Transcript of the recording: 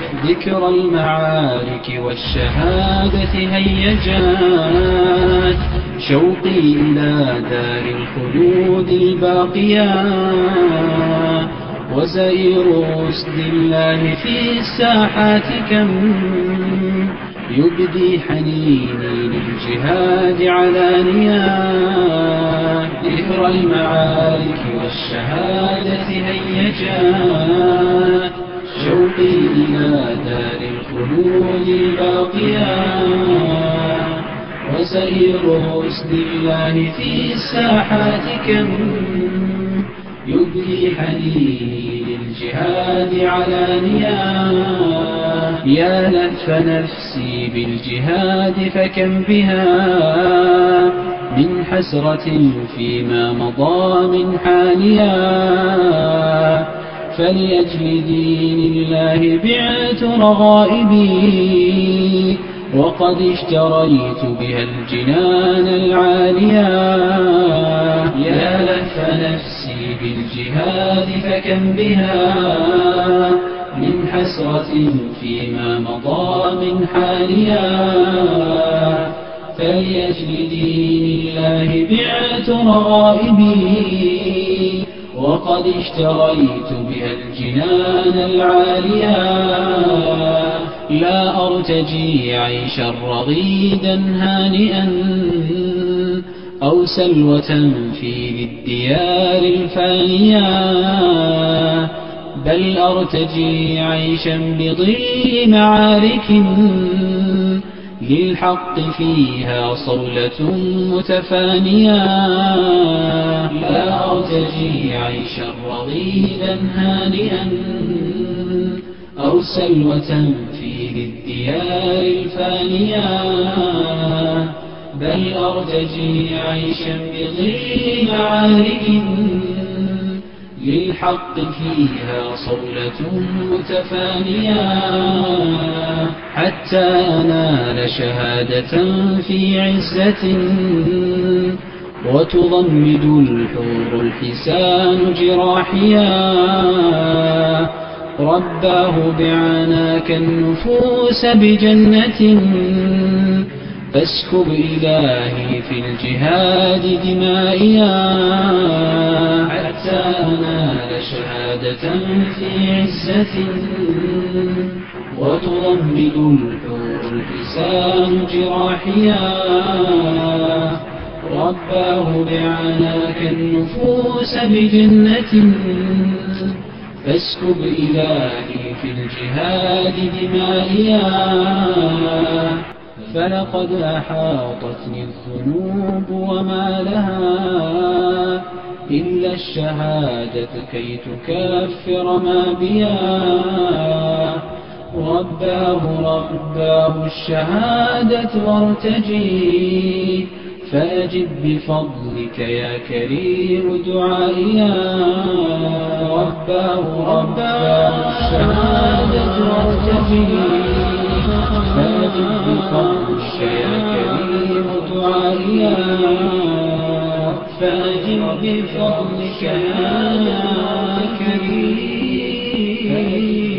ذكر المعارك والشهادة هيجات شوقي إلى دار الخلود الباقيات وزئير رسل الله في الساحات كم يبدي حنيني للجهاد علانيا ذكر المعارك والشهادة هيجات شوقي إلى دار الخلود الباقيات وسير رسل الله في الساحات كم يبدي حنيني للجهاد علانيا يا لهف نفسي بالجهاد فكم بها من حسرة فيما مضى من حاليا فلأجل دين الله بعت رغائبي وقد اشتريت بها الجنان العاليا يا لهف نفسي بالجهاد فكم بها من حسرة فيما مضى من حاليا فلأجل دين الله بعت رغائبي وقد اشتريت بها الجنان العاليا لا أرتجي عيشا رغيدا هانئا أو سلوة في الديار الفانية بل أرتجي عيشا بظل معارك للحق فيها صولة متفانية لا أرتجي عيشا رغيدا هانئا أو سلوة في الديار الفانية بل أرتجي عيشا بظل معارك للحق فيها صولة متفانية حتى أنال شهادة في عزة وتضمد الحور الحسان جراحيا رباه بعناك النفوس بجنة فاسكب إلهي في الجهاد دمائيا حتى أنال شهادة في عزة وتضمد الحور الحسان جراحيا رباه بعناك النفوس بجنة فاسكب إلهي في الجهاد دمائيا فلقد أحاطتني الذنوب وما لها إلا الشهادة كي تكفر ما بيا رباه الشهادة وارتجي فأجب بفضلك يا كريم دعائيا رباه الشهادة وارتجي فأجب بفضلك يا كريم دعائيا فأجب بفضلك يا كريم